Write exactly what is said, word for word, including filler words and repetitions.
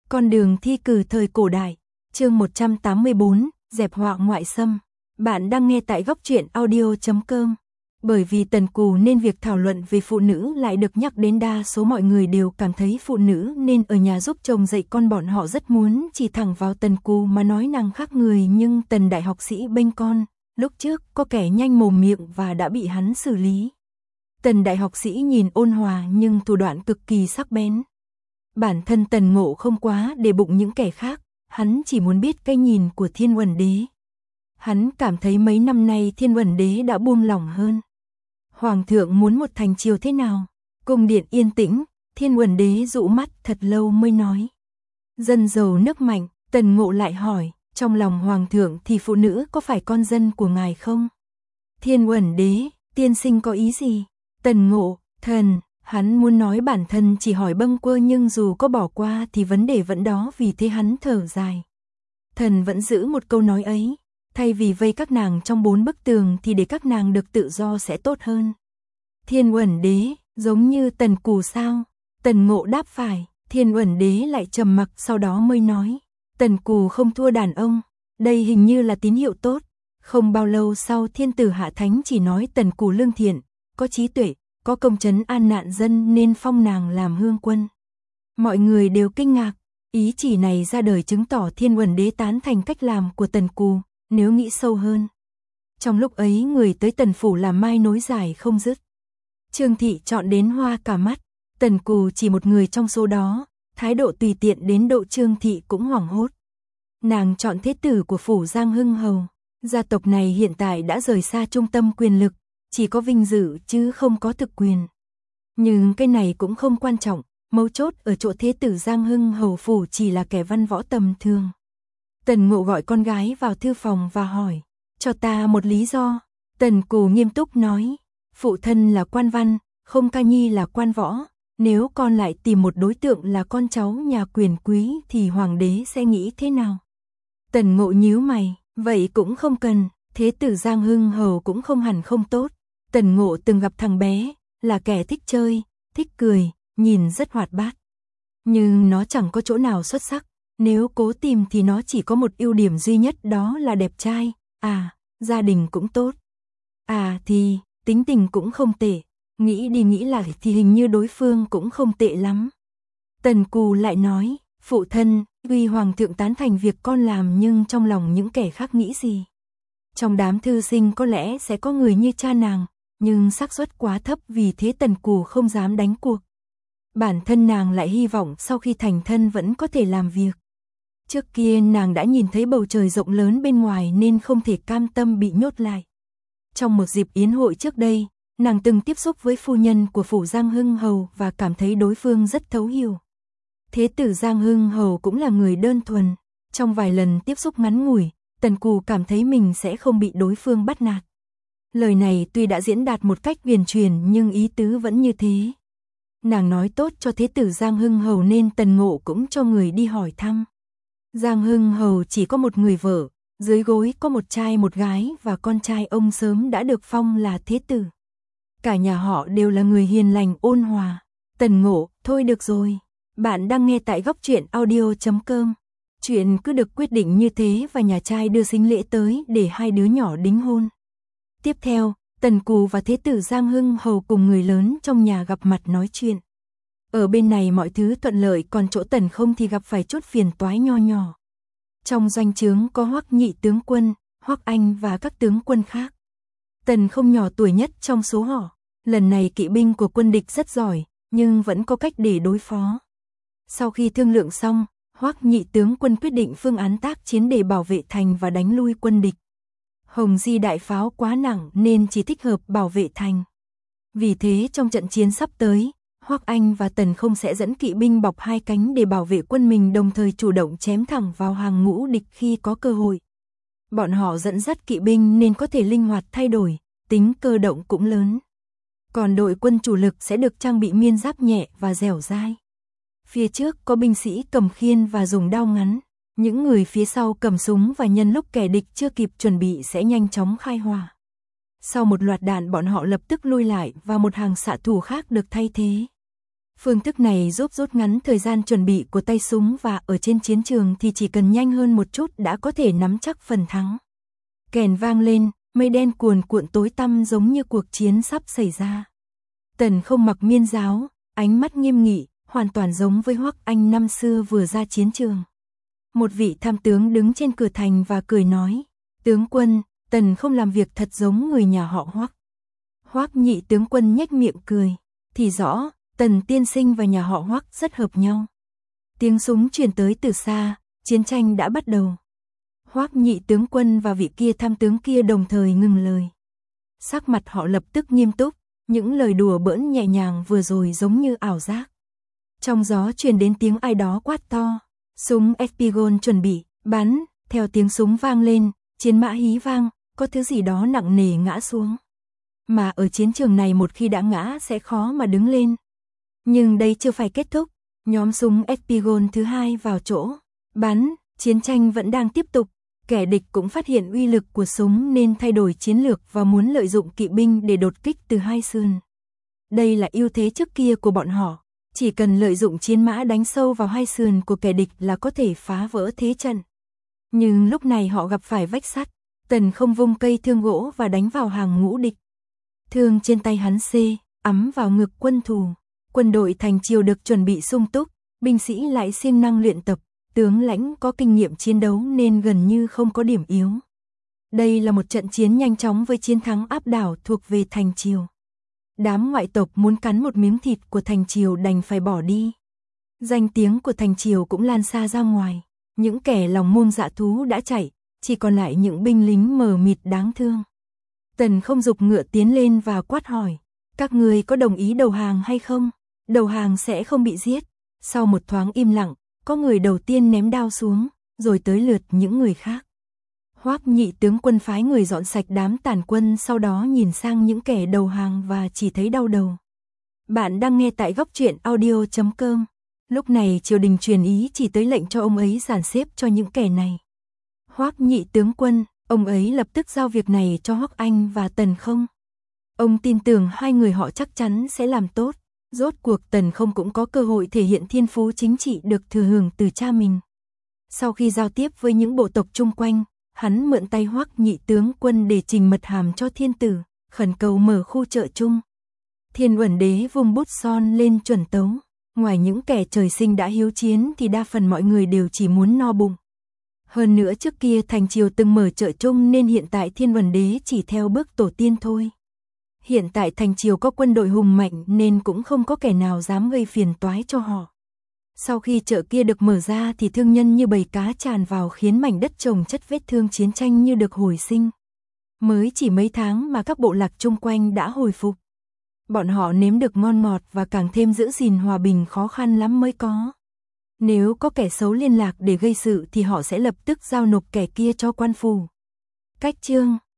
Con đường thi cử thời cổ đại, chương một trăm tám mươi bốn, dẹp họa ngoại xâm. Bạn đang nghe tại góc truyện audio chấm com. Bởi vì Tần Cù nên việc thảo luận về phụ nữ lại được nhắc đến, đa số mọi người đều cảm thấy phụ nữ nên ở nhà giúp chồng dạy con. Bọn họ rất muốn chỉ thẳng vào Tần Cù mà nói nàng khác người, nhưng Tần đại học sĩ bênh con, lúc trước có kẻ nhanh mồm miệng và đã bị hắn xử lý. Tần đại học sĩ nhìn ôn hòa nhưng thủ đoạn cực kỳ sắc bén. Bản thân Tần Ngộ không quá để bụng những kẻ khác, hắn chỉ muốn biết cái nhìn của Thiên Uẩn Đế. Hắn cảm thấy mấy năm nay Thiên Uẩn Đế đã buông lỏng hơn. Hoàng thượng muốn một thành triều thế nào? Cung điện yên tĩnh, Thiên Uẩn Đế dụ mắt thật lâu mới nói. Dân giàu nước mạnh. Tần Ngộ lại hỏi, trong lòng Hoàng thượng thì phụ nữ có phải con dân của ngài không? Thiên Uẩn Đế, tiên sinh có ý gì? Tần Ngộ, thần, hắn muốn nói bản thân chỉ hỏi bâng quơ, nhưng dù có bỏ qua thì vấn đề vẫn đó, vì thế hắn thở dài. Thần vẫn giữ một câu nói ấy, thay vì vây các nàng trong bốn bức tường thì để các nàng được tự do sẽ tốt hơn. Thiên Uẩn Đế, giống như Tần Cù sao? Tần Ngộ đáp phải. Thiên Uẩn Đế lại trầm mặc, sau đó mới nói, Tần Cù không thua đàn ông, đây hình như là tín hiệu tốt. Không bao lâu sau, thiên tử hạ thánh chỉ nói Tần Cù lương thiện, có trí tuệ, có công trấn an nạn dân nên phong nàng làm hương quân. Mọi người đều kinh ngạc, ý chỉ này ra đời chứng tỏ Thiên Uẩn Đế tán thành cách làm của Tần Cù. Nếu nghĩ sâu hơn, trong lúc ấy người tới Tần phủ làm mai nối dài không dứt. Trương thị chọn đến hoa cả mắt, Tần Cù chỉ một người trong số đó, thái độ tùy tiện đến độ Trương thị cũng hoảng hốt. Nàng chọn thế tử của phủ Giang Hưng Hầu, gia tộc này hiện tại đã rời xa trung tâm quyền lực, chỉ có vinh dự chứ không có thực quyền. Nhưng cái này cũng không quan trọng, mấu chốt ở chỗ thế tử Giang Hưng Hầu phủ chỉ là kẻ văn võ tầm thường. Tần Ngộ gọi con gái vào thư phòng và hỏi, cho ta một lý do. Tần Cù nghiêm túc nói, phụ thân là quan văn, không ca nhi là quan võ, nếu con lại tìm một đối tượng là con cháu nhà quyền quý thì hoàng đế sẽ nghĩ thế nào? Tần Ngộ nhíu mày, vậy cũng không cần, thế tử Giang Hưng Hầu cũng không hẳn không tốt. Tần Ngộ từng gặp thằng bé, là kẻ thích chơi, thích cười, nhìn rất hoạt bát. Nhưng nó chẳng có chỗ nào xuất sắc. Nếu cố tìm thì nó chỉ có một ưu điểm duy nhất, đó là đẹp trai. À, gia đình cũng tốt. À thì, tính tình cũng không tệ. Nghĩ đi nghĩ lại thì hình như đối phương cũng không tệ lắm. Tần Cù lại nói, phụ thân, tuy hoàng thượng tán thành việc con làm, nhưng trong lòng những kẻ khác nghĩ gì? Trong đám thư sinh có lẽ sẽ có người như cha nàng, nhưng xác suất quá thấp, vì thế Tần Cù không dám đánh cuộc. Bản thân nàng lại hy vọng sau khi thành thân vẫn có thể làm việc. Trước kia nàng đã nhìn thấy bầu trời rộng lớn bên ngoài nên không thể cam tâm bị nhốt lại. Trong một dịp yến hội trước đây, nàng từng tiếp xúc với phu nhân của phủ Giang Hưng Hầu và cảm thấy đối phương rất thấu hiểu. Thế tử Giang Hưng Hầu cũng là người đơn thuần. Trong vài lần tiếp xúc ngắn ngủi, Tần Cù cảm thấy mình sẽ không bị đối phương bắt nạt. Lời này tuy đã diễn đạt một cách huyền truyền nhưng ý tứ vẫn như thế. Nàng nói tốt cho thế tử Giang Hưng Hầu nên Tần Ngộ cũng cho người đi hỏi thăm. Giang Hưng Hầu chỉ có một người vợ, dưới gối có một trai một gái và con trai ông sớm đã được phong là thế tử. Cả nhà họ đều là người hiền lành ôn hòa. Tần Ngộ, thôi được rồi. Bạn đang nghe tại góc truyện audio chấm com. Chuyện cứ được quyết định như thế và nhà trai đưa sính lễ tới để hai đứa nhỏ đính hôn. Tiếp theo, Tần Cù và thế tử Giang Hưng Hầu cùng người lớn trong nhà gặp mặt nói chuyện. Ở bên này mọi thứ thuận lợi, còn chỗ Tần không thì gặp phải chút phiền toái nho nhỏ. Trong doanh trướng có Hoắc nhị tướng quân, Hoắc Anh và các tướng quân khác. Tần không nhỏ tuổi nhất trong số họ. Lần này kỵ binh của quân địch rất giỏi, nhưng vẫn có cách để đối phó. Sau khi thương lượng xong, Hoắc nhị tướng quân quyết định phương án tác chiến để bảo vệ thành và đánh lui quân địch. Hồng Di đại pháo quá nặng nên chỉ thích hợp bảo vệ thành. Vì thế trong trận chiến sắp tới, Hoắc Anh và Tần không sẽ dẫn kỵ binh bọc hai cánh để bảo vệ quân mình, đồng thời chủ động chém thẳng vào hàng ngũ địch khi có cơ hội. Bọn họ dẫn dắt kỵ binh nên có thể linh hoạt thay đổi, tính cơ động cũng lớn. Còn đội quân chủ lực sẽ được trang bị miên giáp nhẹ và dẻo dai. Phía trước có binh sĩ cầm khiên và dùng đao ngắn. Những người phía sau cầm súng và nhân lúc kẻ địch chưa kịp chuẩn bị sẽ nhanh chóng khai hỏa. Sau một loạt đạn bọn họ lập tức lui lại và một hàng xạ thủ khác được thay thế. Phương thức này giúp rút ngắn thời gian chuẩn bị của tay súng và ở trên chiến trường thì chỉ cần nhanh hơn một chút đã có thể nắm chắc phần thắng. Kèn vang lên, mây đen cuồn cuộn tối tăm giống như cuộc chiến sắp xảy ra. Tần Không mặc miên giáo, ánh mắt nghiêm nghị, hoàn toàn giống với Hoắc Anh năm xưa vừa ra chiến trường. Một vị tham tướng đứng trên cửa thành và cười nói, tướng quân, Tần Không làm việc thật giống người nhà họ Hoắc. Hoắc nhị tướng quân nhếch miệng cười, thì rõ, Tần tiên sinh và nhà họ Hoắc rất hợp nhau. Tiếng súng truyền tới từ xa, chiến tranh đã bắt đầu. Hoắc nhị tướng quân và vị kia tham tướng kia đồng thời ngừng lời. Sắc mặt họ lập tức nghiêm túc, những lời đùa bỡn nhẹ nhàng vừa rồi giống như ảo giác. Trong gió truyền đến tiếng ai đó quát to, súng Espigon chuẩn bị, bắn, theo tiếng súng vang lên, chiến mã hí vang, có thứ gì đó nặng nề ngã xuống. Mà ở chiến trường này một khi đã ngã sẽ khó mà đứng lên. Nhưng đây chưa phải kết thúc, nhóm súng Espigon thứ hai vào chỗ, bắn, chiến tranh vẫn đang tiếp tục, kẻ địch cũng phát hiện uy lực của súng nên thay đổi chiến lược và muốn lợi dụng kỵ binh để đột kích từ hai sườn. Đây là ưu thế trước kia của bọn họ, chỉ cần lợi dụng chiến mã đánh sâu vào hai sườn của kẻ địch là có thể phá vỡ thế trận. Nhưng lúc này họ gặp phải vách sắt, Tần Không vung cây thương gỗ và đánh vào hàng ngũ địch. Thương trên tay hắn xê, ắm vào ngực quân thù. Quân đội thành Triều được chuẩn bị sung túc, binh sĩ lại siêng năng luyện tập, tướng lãnh có kinh nghiệm chiến đấu nên gần như không có điểm yếu. Đây là một trận chiến nhanh chóng với chiến thắng áp đảo thuộc về thành Triều. Đám ngoại tộc muốn cắn một miếng thịt của thành Triều đành phải bỏ đi. Danh tiếng của thành Triều cũng lan xa ra ngoài, những kẻ lòng muông dạ thú đã chạy, chỉ còn lại những binh lính mờ mịt đáng thương. Tần Không giục ngựa tiến lên và quát hỏi, các người có đồng ý đầu hàng hay không? Đầu hàng sẽ không bị giết. Sau một thoáng im lặng, có người đầu tiên ném đao xuống, rồi tới lượt những người khác. Hoắc nhị tướng quân phái người dọn sạch đám tàn quân, sau đó nhìn sang những kẻ đầu hàng và chỉ thấy đau đầu. Bạn đang nghe tại góc truyện audio chấm com. Lúc này triều đình truyền ý chỉ tới lệnh cho ông ấy dàn xếp cho những kẻ này. Hoắc nhị tướng quân, ông ấy lập tức giao việc này cho Hoắc Anh và Tần Không. Ông tin tưởng hai người họ chắc chắn sẽ làm tốt. Rốt cuộc Tần Không cũng có cơ hội thể hiện thiên phú chính trị được thừa hưởng từ cha mình. Sau khi giao tiếp với những bộ tộc chung quanh, hắn mượn tay Hoắc nhị tướng quân để trình mật hàm cho thiên tử, khẩn cầu mở khu chợ chung. Thiên Uẩn Đế vung bút son lên chuẩn tấu. Ngoài những kẻ trời sinh đã hiếu chiến thì đa phần mọi người đều chỉ muốn no bụng. Hơn nữa trước kia thành Triều từng mở chợ chung nên hiện tại Thiên Uẩn Đế chỉ theo bước tổ tiên thôi. Hiện tại thành Triều có quân đội hùng mạnh nên cũng không có kẻ nào dám gây phiền toái cho họ. Sau khi chợ kia được mở ra thì thương nhân như bầy cá tràn vào khiến mảnh đất trồng chất vết thương chiến tranh như được hồi sinh. Mới chỉ mấy tháng mà các bộ lạc chung quanh đã hồi phục. Bọn họ nếm được ngon ngọt và càng thêm giữ gìn hòa bình khó khăn lắm mới có. Nếu có kẻ xấu liên lạc để gây sự thì họ sẽ lập tức giao nộp kẻ kia cho quan phủ. Cách chương